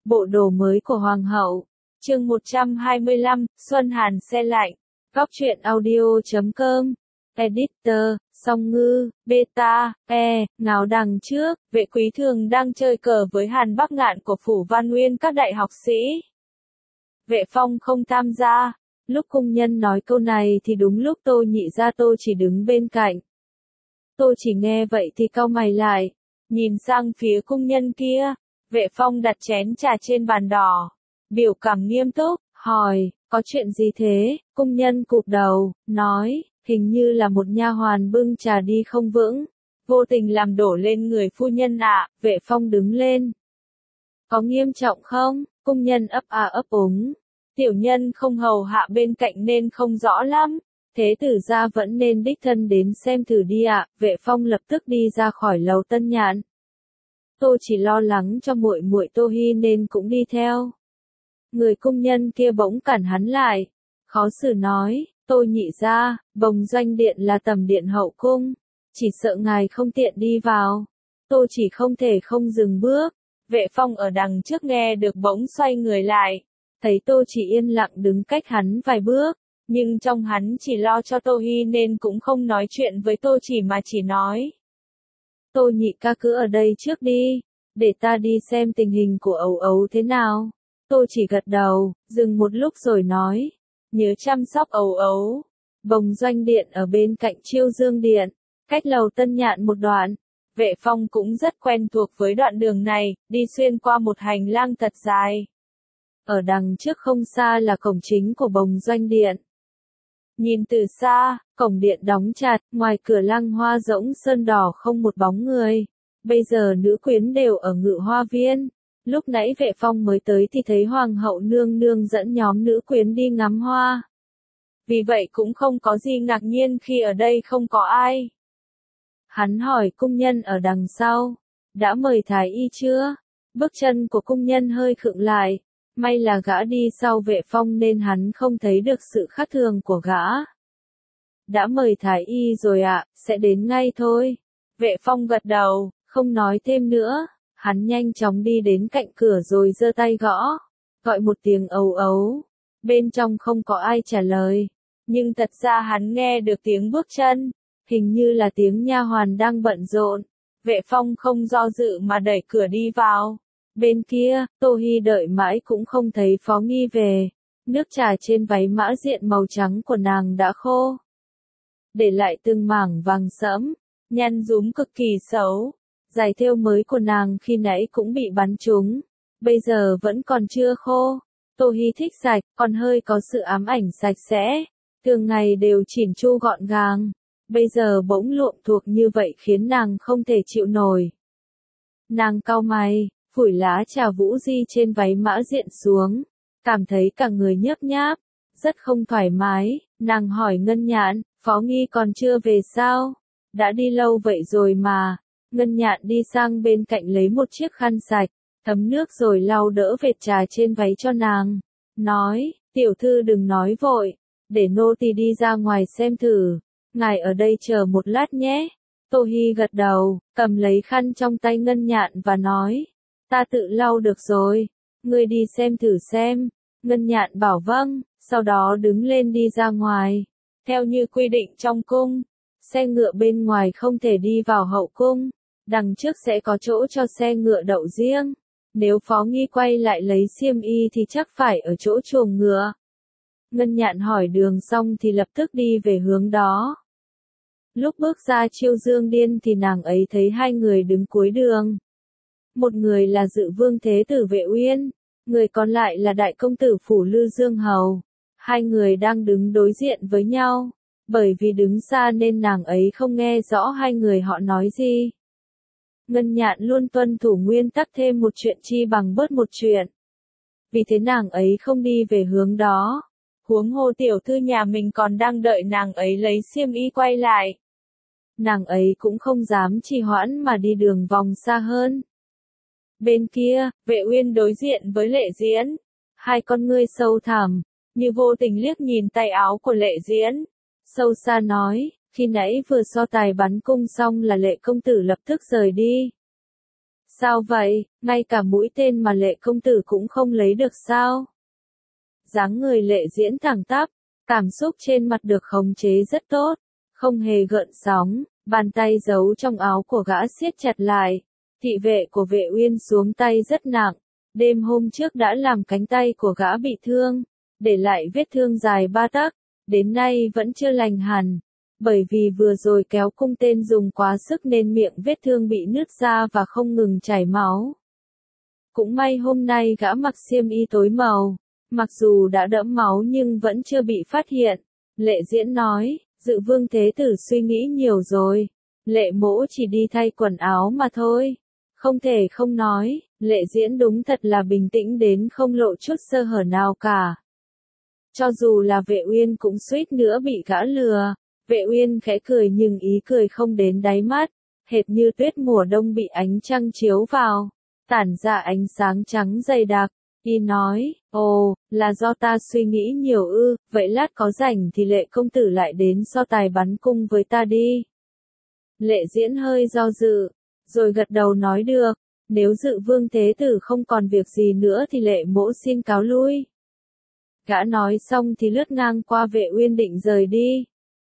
bộ đồ mới của Hoàng hậu. Chương 125, Xuân Hàn xe lạnh. Góc truyện audio.com. Editor, Song Ngư, Beta, ngáo đằng trước, Vệ Quý Thường đang chơi cờ với Hàn Bắc Ngạn của Phủ Văn Nguyên các đại học sĩ. Vệ Phong không tham gia. Lúc cung nhân nói câu này thì đúng lúc Tô Nhị Gia Tô chỉ đứng bên cạnh. Tô chỉ nghe vậy thì cau mày lại, nhìn sang phía cung nhân kia. Vệ Phong đặt chén trà trên bàn đỏ, biểu cảm nghiêm túc, hỏi, có chuyện gì thế? Cung nhân cụp đầu, nói, hình như là một nha hoàn bưng trà đi không vững, vô tình làm đổ lên người phu nhân ạ. Vệ Phong đứng lên. Có nghiêm trọng không? Cung nhân ấp a ấp úng. Tiểu nhân không hầu hạ bên cạnh nên không rõ lắm. Thế tử gia vẫn nên đích thân đến xem thử đi ạ. Vệ Phong lập tức đi ra khỏi lầu Tân Nhạn. Tôi chỉ lo lắng cho muội muội Tô Hi nên cũng đi theo. Người cung nhân kia bỗng cản hắn lại, khó xử nói, Tô Nhị Gia, Bồng Doanh Điện là tầm điện hậu cung, chỉ sợ ngài không tiện đi vào. Tôi chỉ không thể không dừng bước. Vệ Phong ở đằng trước nghe được bỗng xoay người lại, thấy Tô chỉ yên lặng đứng cách hắn vài bước, nhưng trong hắn chỉ lo cho Tô Hi nên cũng không nói chuyện với Tô chỉ mà chỉ nói. Tô Nhị ca cứ ở đây trước đi, để ta đi xem tình hình của Ấu Ấu thế nào. Tô chỉ gật đầu, dừng một lúc rồi nói, nhớ chăm sóc Ấu Ấu. Bồng Doanh Điện ở bên cạnh Chiêu Dương Điện, cách lầu Tân Nhạn một đoạn. Vệ Phong cũng rất quen thuộc với đoạn đường này, đi xuyên qua một hành lang thật dài. Ở đằng trước không xa là cổng chính của Bồng Doanh Điện. Nhìn từ xa, cổng điện đóng chặt, ngoài cửa lăng hoa rỗng sơn đỏ không một bóng người. Bây giờ nữ quyến đều ở Ngự Hoa Viên. Lúc nãy Vệ Phong mới tới thì thấy Hoàng hậu nương nương dẫn nhóm nữ quyến đi ngắm hoa. Vì vậy cũng không có gì ngạc nhiên khi ở đây không có ai. Hắn hỏi cung nhân ở đằng sau, đã mời thái y chưa? Bước chân của cung nhân hơi khựng lại. May là gã đi sau Vệ Phong nên hắn không thấy được sự khác thường của gã. Đã mời thái y rồi ạ, sẽ đến ngay thôi. Vệ Phong gật đầu, không nói thêm nữa. Hắn nhanh chóng đi đến cạnh cửa rồi giơ tay gõ. Gọi một tiếng Ấu Ấu. Bên trong không có ai trả lời. Nhưng thật ra hắn nghe được tiếng bước chân. Hình như là tiếng nha hoàn đang bận rộn. Vệ Phong không do dự mà đẩy cửa đi vào. Bên kia, Tô Hi đợi mãi cũng không thấy Phó Nghi về. Nước trà trên váy mã diện màu trắng của nàng đã khô, để lại từng mảng vàng sẫm, nhăn rúm cực kỳ xấu. Giày thêu mới của nàng khi nãy cũng bị bắn trúng, bây giờ vẫn còn chưa khô. Tô Hi thích sạch, còn hơi có sự ám ảnh sạch sẽ. Thường ngày đều chỉn chu gọn gàng, bây giờ bỗng luộm thuộm như vậy khiến nàng không thể chịu nổi. Nàng cau mày, phủi lá trà vũ di trên váy mã diện xuống, cảm thấy cả người nhớp nháp, rất không thoải mái. Nàng hỏi Ngân Nhạn, Phó Nghi còn chưa về sao? Đã đi lâu vậy rồi mà. Ngân Nhạn đi sang bên cạnh lấy một chiếc khăn sạch, thấm nước rồi lau đỡ vệt trà trên váy cho nàng. Nói, tiểu thư đừng nói vội, để nô tỳ đi ra ngoài xem thử. Ngài ở đây chờ một lát nhé. Tô Hi gật đầu, cầm lấy khăn trong tay Ngân Nhạn và nói, ta tự lau được rồi, ngươi đi xem thử xem. Ngân Nhạn bảo vâng, sau đó đứng lên đi ra ngoài. Theo như quy định trong cung, xe ngựa bên ngoài không thể đi vào hậu cung, đằng trước sẽ có chỗ cho xe ngựa đậu riêng. Nếu Phó Nghi quay lại lấy xiêm y thì chắc phải ở chỗ chuồng ngựa. Ngân Nhạn hỏi đường xong thì lập tức đi về hướng đó. Lúc bước ra Chiêu Dương Điện thì nàng ấy thấy hai người đứng cuối đường. Một người là Dự Vương Thế Tử Vệ Uyên, người còn lại là Đại Công Tử Phủ Lư Dương Hầu. Hai người đang đứng đối diện với nhau, bởi vì đứng xa nên nàng ấy không nghe rõ hai người họ nói gì. Ngân Nhạn luôn tuân thủ nguyên tắc thêm một chuyện chi bằng bớt một chuyện. Vì thế nàng ấy không đi về hướng đó. Huống hồ tiểu thư nhà mình còn đang đợi nàng ấy lấy xiêm y quay lại. Nàng ấy cũng không dám trì hoãn mà đi đường vòng xa hơn. Bên kia, Vệ Uyên đối diện với Lệ Diễn. Hai con ngươi sâu thẳm, như vô tình liếc nhìn tay áo của Lệ Diễn. Sâu xa nói, khi nãy vừa so tài bắn cung xong là Lệ công tử lập tức rời đi. Sao vậy, ngay cả mũi tên mà Lệ công tử cũng không lấy được sao? Dáng người Lệ Diễn thẳng tắp, cảm xúc trên mặt được khống chế rất tốt, không hề gợn sóng, bàn tay giấu trong áo của gã siết chặt lại. Thị vệ của Vệ Uyên xuống tay rất nặng, đêm hôm trước đã làm cánh tay của gã bị thương, để lại vết thương dài 3 tấc, đến nay vẫn chưa lành hẳn. Bởi vì vừa rồi kéo cung tên dùng quá sức nên miệng vết thương bị nứt ra và không ngừng chảy máu. Cũng may hôm nay gã mặc xiêm y tối màu, mặc dù đã đẫm máu nhưng vẫn chưa bị phát hiện. Lệ Diễn nói, Dự Vương Thế Tử suy nghĩ nhiều rồi. Lệ Mỗ chỉ đi thay quần áo mà thôi. Không thể không nói, Lệ Diễn đúng thật là bình tĩnh đến không lộ chút sơ hở nào cả. Cho dù là Vệ Uyên cũng suýt nữa bị gã lừa. Vệ Uyên khẽ cười nhưng ý cười không đến đáy mắt, hệt như tuyết mùa đông bị ánh trăng chiếu vào, tản ra ánh sáng trắng dày đặc. Y nói, ồ, là do ta suy nghĩ nhiều ư, vậy lát có rảnh thì Lệ công tử lại đến so tài bắn cung với ta đi. Lệ Diễn hơi do dự, rồi gật đầu nói được, nếu Dự Vương Thế Tử không còn việc gì nữa thì Lệ Mỗ xin cáo lui. Gã nói xong thì lướt ngang qua Vệ Uyên định rời đi.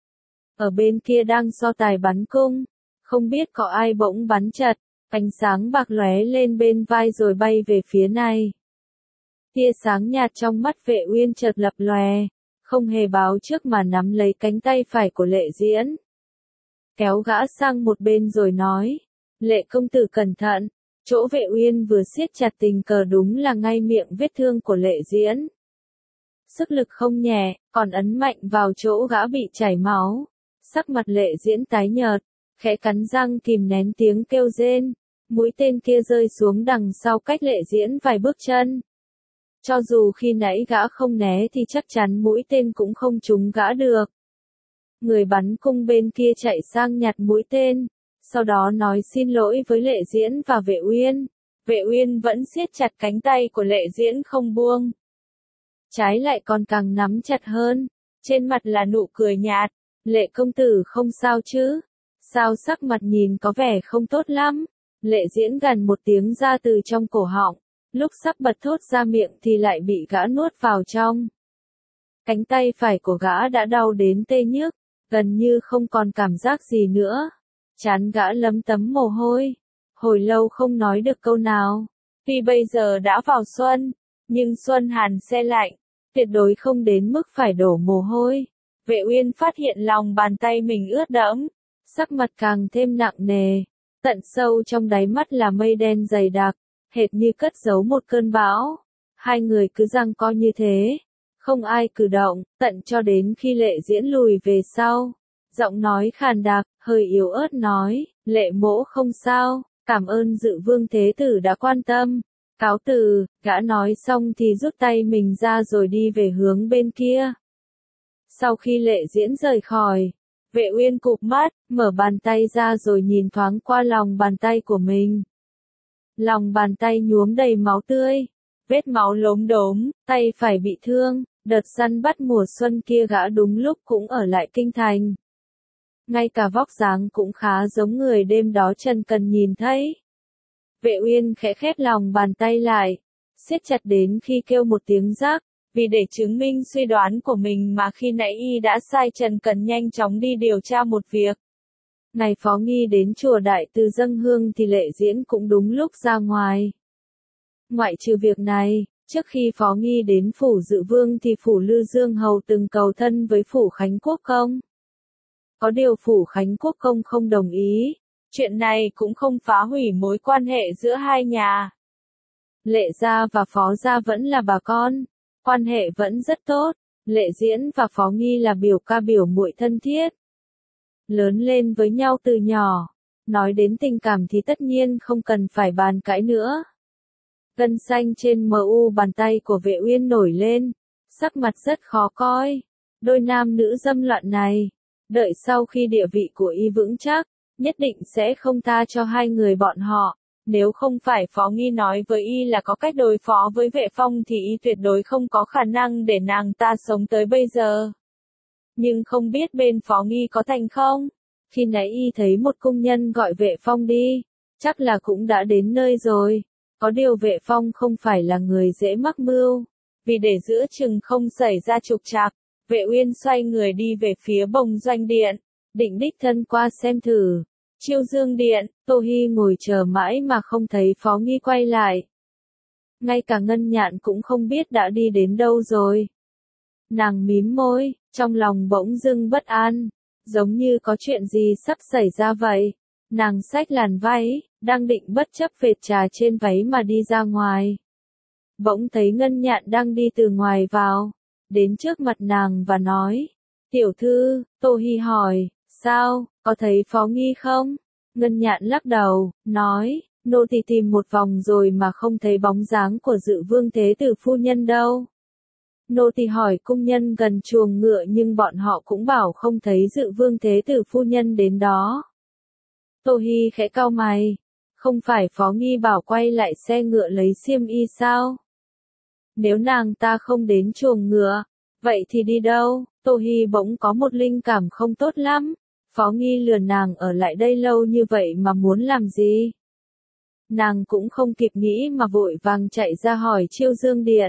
Ở bên kia đang so tài bắn cung, không biết có ai bỗng bắn chật, ánh sáng bạc lóe lên bên vai rồi bay về phía này. Tia sáng nhạt trong mắt Vệ Uyên chợt lập lòe, không hề báo trước mà nắm lấy cánh tay phải của Lệ Diễn. Kéo gã sang một bên rồi nói, Lệ công tử cẩn thận, chỗ Vệ Uyên vừa siết chặt tình cờ đúng là ngay miệng vết thương của Lệ Diễn. Sức lực không nhẹ, còn ấn mạnh vào chỗ gã bị chảy máu. Sắc mặt Lệ Diễn tái nhợt, khẽ cắn răng kìm nén tiếng kêu rên. Mũi tên kia rơi xuống đằng sau cách Lệ Diễn vài bước chân. Cho dù khi nãy gã không né thì chắc chắn mũi tên cũng không trúng gã được. Người bắn cung bên kia chạy sang nhặt mũi tên, sau đó nói xin lỗi với Lệ Diễn và Vệ Uyên. Vệ Uyên vẫn siết chặt cánh tay của Lệ Diễn không buông. Trái lại còn càng nắm chặt hơn, trên mặt là nụ cười nhạt. Lệ công tử không sao chứ? Sao sắc mặt nhìn có vẻ không tốt lắm? Lệ Diễn gằn một tiếng ra từ trong cổ họng, lúc sắp bật thốt ra miệng thì lại bị gã nuốt vào trong. Cánh tay phải của gã đã đau đến tê nhức, gần như không còn cảm giác gì nữa. Trán gã lấm tấm mồ hôi, hồi lâu không nói được câu nào. Tuy bây giờ đã vào xuân, nhưng xuân hàn se lạnh, tuyệt đối không đến mức phải đổ mồ hôi. Vệ Uyên phát hiện lòng bàn tay mình ướt đẫm, sắc mặt càng thêm nặng nề, tận sâu trong đáy mắt là mây đen dày đặc, hệt như cất giấu một cơn bão. Hai người cứ giằng co như thế, không ai cử động, tận cho đến khi Lệ Diễn lùi về sau. Giọng nói khàn đặc, hơi yếu ớt nói, Lệ Mỗ không sao, cảm ơn Dự Vương Thế Tử đã quan tâm. Cáo từ, gã nói xong thì rút tay mình ra rồi đi về hướng bên kia. Sau khi Lệ Diễn rời khỏi, Vệ Uyên cụp mắt, mở bàn tay ra rồi nhìn thoáng qua lòng bàn tay của mình. Lòng bàn tay nhuốm đầy máu tươi, vết máu lốm đốm, tay phải bị thương, đợt săn bắt mùa xuân kia gã đúng lúc cũng ở lại kinh thành. Ngay cả vóc dáng cũng khá giống người đêm đó Trần Cần nhìn thấy. Vệ Uyên khẽ khép lòng bàn tay lại, siết chặt đến khi kêu một tiếng rắc, vì để chứng minh suy đoán của mình mà khi nãy y đã sai Trần Cần nhanh chóng đi điều tra một việc. Ngày Phó Nghi đến chùa Đại Từ dâng hương thì Lệ Diễn cũng đúng lúc ra ngoài. Ngoại trừ việc này, trước khi Phó Nghi đến phủ Dự Vương thì phủ Lư Dương Hầu từng cầu thân với phủ Khánh Quốc Công. Có điều phủ Khánh Quốc Công không đồng ý. Chuyện này cũng không phá hủy mối quan hệ giữa hai nhà. Lệ gia và Phó gia vẫn là bà con, quan hệ vẫn rất tốt. Lệ Diễn và Phó Nghi là biểu ca biểu muội thân thiết, lớn lên với nhau từ nhỏ. Nói đến tình cảm thì tất nhiên không cần phải bàn cãi nữa. Gân xanh trên mu bàn tay của Vệ Uyên nổi lên, sắc mặt rất khó coi. Đôi nam nữ dâm loạn này, đợi sau khi địa vị của y vững chắc, nhất định sẽ không tha cho hai người bọn họ. Nếu không phải Phó Nghi nói với y là có cách đối phó với Vệ Phong thì y tuyệt đối không có khả năng để nàng ta sống tới bây giờ. Nhưng không biết bên Phó Nghi có thành không? Khi nãy y thấy một cung nhân gọi Vệ Phong đi, chắc là cũng đã đến nơi rồi. Có điều Vệ Phong không phải là người dễ mắc mưu. Vì để giữa chừng không xảy ra trục trặc, Vệ Uyên xoay người đi về phía Bồng Doanh Điện, định đích thân qua xem thử. Chiêu Dương Điện, Tô Hi ngồi chờ mãi mà không thấy Phó Nghi quay lại. Ngay cả Ngân Nhạn cũng không biết đã đi đến đâu rồi. Nàng mím môi, trong lòng bỗng dưng bất an, giống như có chuyện gì sắp xảy ra vậy. Nàng xách làn váy, đang định bất chấp vệt trà trên váy mà đi ra ngoài. Bỗng thấy Ngân Nhạn đang đi từ ngoài vào, đến trước mặt nàng và nói, tiểu thư. Tô Hi hỏi, sao, có thấy Phó Nghi không? Ngân Nhạn lắc đầu, nói, nô tỳ tìm một vòng rồi mà không thấy bóng dáng của Dự Vương Thế Tử phu nhân đâu. Nô tỳ hỏi cung nhân gần chuồng ngựa nhưng bọn họ cũng bảo không thấy Dự Vương Thế Tử phu nhân đến đó. Tô Hi khẽ cau mày, không phải Phó Nghi bảo quay lại xe ngựa lấy xiêm y sao? Nếu nàng ta không đến chuồng ngựa, vậy thì đi đâu? Tô Hi bỗng có một linh cảm không tốt lắm. Phó Nghi lừa nàng ở lại đây lâu như vậy mà muốn làm gì? Nàng cũng không kịp nghĩ mà vội vàng chạy ra hỏi Chiêu Dương Điện.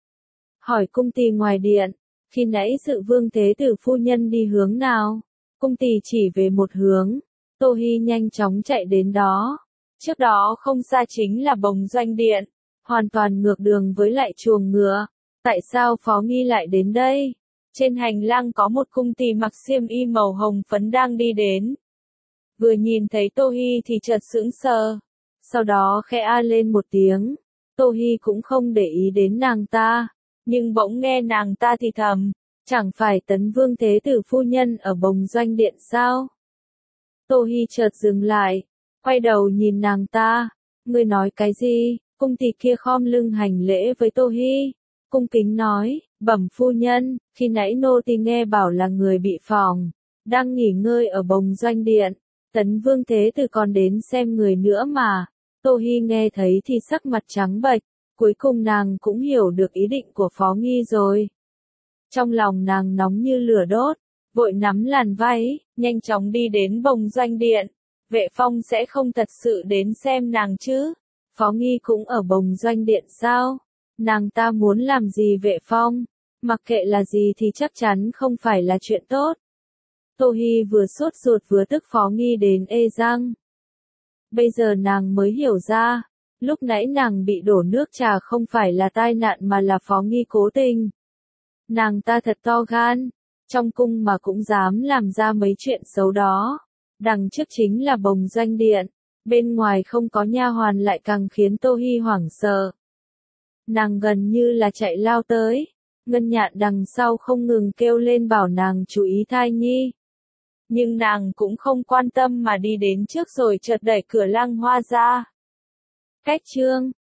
Hỏi cung tỳ ngoài điện, khi nãy Dự Vương Thế Tử phu nhân đi hướng nào? Cung tỳ chỉ về một hướng. Tô Hi nhanh chóng chạy đến đó. Trước đó không xa chính là Bồng Doanh Điện, hoàn toàn ngược đường với lại chuồng ngựa. Tại sao Phó Nghi lại đến đây? Trên hành lang có một cung tỳ mặc xiêm y màu hồng phấn đang đi đến. Vừa nhìn thấy Tô Hi thì chợt sững sờ, sau đó khẽ a lên một tiếng. Tô Hi cũng không để ý đến nàng ta, nhưng bỗng nghe nàng ta thì thầm, chẳng phải Tấn Vương Thế Tử phu nhân ở Bồng Doanh Điện sao? Tô Hi chợt dừng lại, quay đầu nhìn nàng ta, ngươi nói cái gì? Cung tỳ kia khom lưng hành lễ với Tô Hi, cung kính nói, bẩm phu nhân, khi nãy nô tỳ nghe bảo là người bị phỏng, đang nghỉ ngơi ở Bồng Doanh Điện, Tấn Vương Thế Tử còn đến xem người nữa mà. Tô Hi nghe thấy thì sắc mặt trắng bệch, cuối cùng nàng cũng hiểu được ý định của Phó Nghi rồi. Trong lòng nàng nóng như lửa đốt, vội nắm làn váy, nhanh chóng đi đến Bồng Doanh Điện. Vệ Phong sẽ không thật sự đến xem nàng chứ? Phó Nghi cũng ở Bồng Doanh Điện sao? Nàng ta muốn làm gì Vệ Phong? Mặc kệ là gì thì chắc chắn không phải là chuyện tốt. Tô Hi vừa sốt ruột vừa tức Phó Nghi đến ê răng. Bây giờ nàng mới hiểu ra, lúc nãy nàng bị đổ nước trà không phải là tai nạn mà là Phó Nghi cố tình. Nàng ta thật to gan, trong cung mà cũng dám làm ra mấy chuyện xấu đó. Đằng trước chính là Bồng Doanh Điện, bên ngoài không có nha hoàn lại càng khiến Tô Hi hoảng sợ. Nàng gần như là chạy lao tới, Ngân Nhạn đằng sau không ngừng kêu lên bảo nàng chú ý thai nhi. Nhưng nàng cũng không quan tâm mà đi đến trước rồi chợt đẩy cửa Lăng Hoa ra. Cách chương